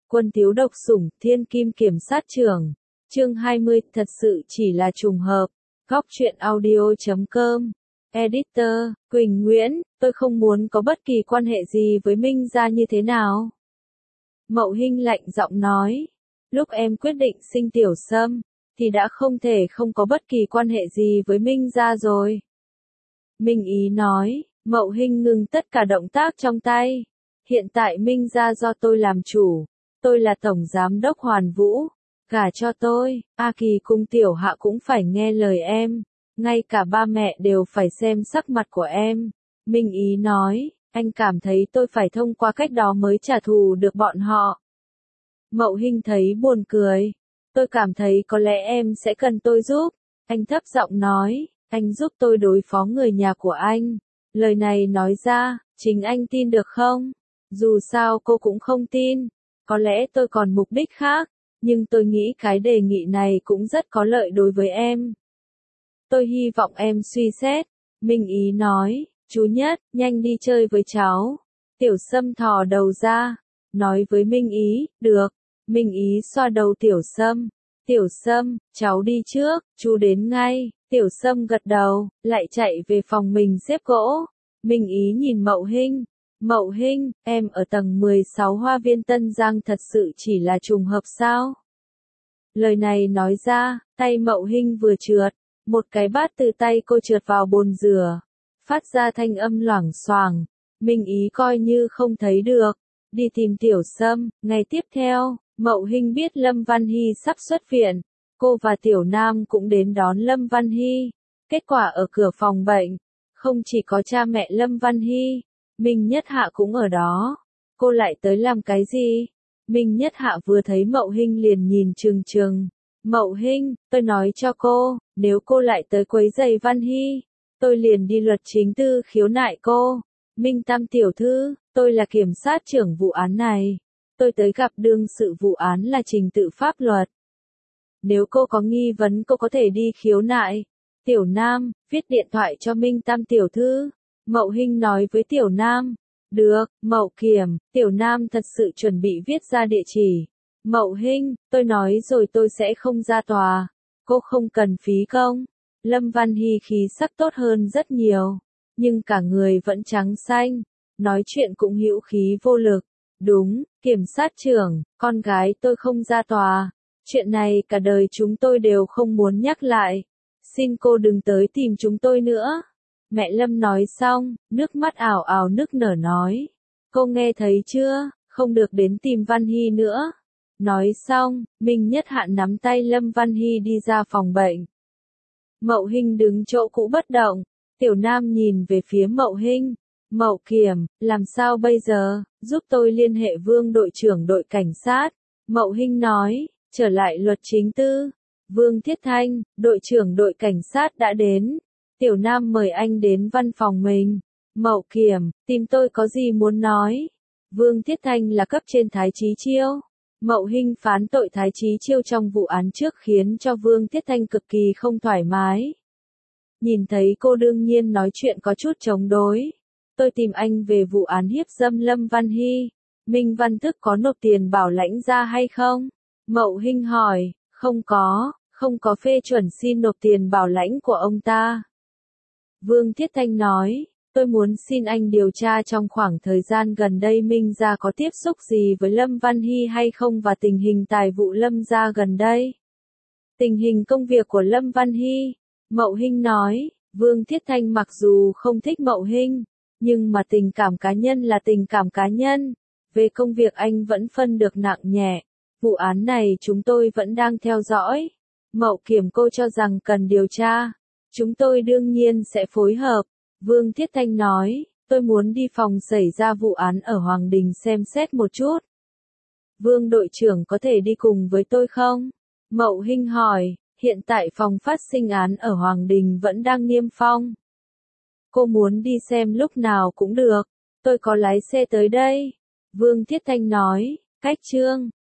Quân thiếu độc sủng, thiên kim kiểm sát trưởng. Chương 20, thật sự chỉ là trùng hợp. Góc truyện audio.com. Editor, Quỳnh Nguyễn, tôi không muốn có bất kỳ quan hệ gì với Minh gia như thế nào. Mậu Hinh lạnh giọng nói. Lúc em quyết định sinh Tiểu Sâm, thì đã không thể không có bất kỳ quan hệ gì với Minh gia rồi. Minh Ý nói. Mậu Hinh ngừng tất cả động tác trong tay. Hiện tại Minh gia do tôi làm chủ. Tôi là tổng giám đốc Hoàn Vũ. Gả cho tôi, A Kỳ cùng Tiểu Hạ cũng phải nghe lời em. Ngay cả ba mẹ đều phải xem sắc mặt của em. Minh Ý nói, anh cảm thấy tôi phải thông qua cách đó mới trả thù được bọn họ. Mậu Hinh thấy buồn cười. Tôi cảm thấy có lẽ em sẽ cần tôi giúp. Anh thấp giọng nói, anh giúp tôi đối phó người nhà của anh. Lời này nói ra, chính anh tin được không? Dù sao cô cũng không tin. Có lẽ tôi còn mục đích khác, nhưng tôi nghĩ cái đề nghị này cũng rất có lợi đối với em. Tôi hy vọng em suy xét. Minh Ý nói, chú Nhất, nhanh đi chơi với cháu. Tiểu Sâm thò đầu ra, nói với Minh Ý, được. Minh Ý xoa đầu Tiểu Sâm. Tiểu Sâm, cháu đi trước, chú đến ngay. Tiểu Sâm gật đầu, lại chạy về phòng mình xếp gỗ. Minh Ý nhìn Mậu Hinh. Mậu Hinh, em ở tầng 16 Hoa viên Tân Giang thật sự chỉ là trùng hợp sao? Lời này nói ra, tay Mậu Hinh vừa trượt, một cái bát từ tay cô trượt vào bồn rửa, phát ra thanh âm loảng xoảng. Minh Ý coi như không thấy được, đi tìm Tiểu Sâm. Ngày tiếp theo, Mậu Hinh biết Lâm Văn Hy sắp xuất viện, cô và Tiểu Nam cũng đến đón Lâm Văn Hy. Kết quả ở cửa phòng bệnh, không chỉ có cha mẹ Lâm Văn Hy, Minh Nhất Hạ cũng ở đó. Cô lại tới làm cái gì? Minh Nhất Hạ vừa thấy Mậu Hinh liền nhìn trừng trừng. Mậu Hinh, tôi nói cho cô, nếu cô lại tới quấy rầy Văn Hy, tôi liền đi luật chính tư khiếu nại cô. Minh Tam tiểu thư, tôi là kiểm sát trưởng vụ án này. Tôi tới gặp đương sự vụ án là trình tự pháp luật. Nếu cô có nghi vấn cô có thể đi khiếu nại. Tiểu Nam, viết điện thoại cho Minh Tam tiểu thư. Mậu Hinh nói với Tiểu Nam. Được, Mậu Kiểm, Tiểu Nam thật sự chuẩn bị viết ra địa chỉ. Mậu Hinh, tôi nói rồi tôi sẽ không ra tòa. Cô không cần phí công. Lâm Văn Hy khí sắc tốt hơn rất nhiều. Nhưng cả người vẫn trắng xanh. Nói chuyện cũng hữu khí vô lực. Đúng, kiểm sát trưởng, con gái tôi không ra tòa. Chuyện này cả đời chúng tôi đều không muốn nhắc lại. Xin cô đừng tới tìm chúng tôi nữa. Mẹ Lâm nói xong, nước mắt ảo ảo nức nở nói. Cô nghe thấy chưa, không được đến tìm Văn Hy nữa. Nói xong, Minh Nhất Hạ nắm tay Lâm Văn Hy đi ra phòng bệnh. Mậu Hinh đứng chỗ cũ bất động. Tiểu Nam nhìn về phía Mậu Hinh. Mậu Kiểm, làm sao bây giờ, giúp tôi liên hệ Vương đội trưởng đội cảnh sát. Mậu Hinh nói, trở lại luật chính tư. Vương Thiết Thanh, đội trưởng đội cảnh sát đã đến. Tiểu Nam mời anh đến văn phòng mình. Mậu Kiểm, tìm tôi có gì muốn nói? Vương Thiết Thanh là cấp trên Thái Chí Chiêu. Mậu Hinh phán tội Thái Chí Chiêu trong vụ án trước khiến cho Vương Thiết Thanh cực kỳ không thoải mái. Nhìn thấy cô đương nhiên nói chuyện có chút chống đối. Tôi tìm anh về vụ án hiếp dâm Lâm Văn Hy. Minh Văn Thức có nộp tiền bảo lãnh ra hay không? Mậu Hinh hỏi, không có phê chuẩn xin nộp tiền bảo lãnh của ông ta. Vương Thiết Thanh nói, tôi muốn xin anh điều tra trong khoảng thời gian gần đây Minh gia có tiếp xúc gì với Lâm Văn Hy hay không và tình hình tài vụ Lâm gia gần đây. Tình hình công việc của Lâm Văn Hy. Mậu Hinh nói, Vương Thiết Thanh mặc dù không thích Mậu Hinh, nhưng mà tình cảm cá nhân là tình cảm cá nhân. Về công việc anh vẫn phân được nặng nhẹ. Vụ án này chúng tôi vẫn đang theo dõi. Mậu Kiểm, cô cho rằng cần điều tra. Chúng tôi đương nhiên sẽ phối hợp. Vương Thiết Thanh nói, tôi muốn đi phòng xảy ra vụ án ở Hoàng Đình xem xét một chút. Vương đội trưởng có thể đi cùng với tôi không? Mậu Hinh hỏi, hiện tại phòng phát sinh án ở Hoàng Đình vẫn đang niêm phong. Cô muốn đi xem lúc nào cũng được. Tôi có lái xe tới đây. Vương Thiết Thanh nói, cách Trương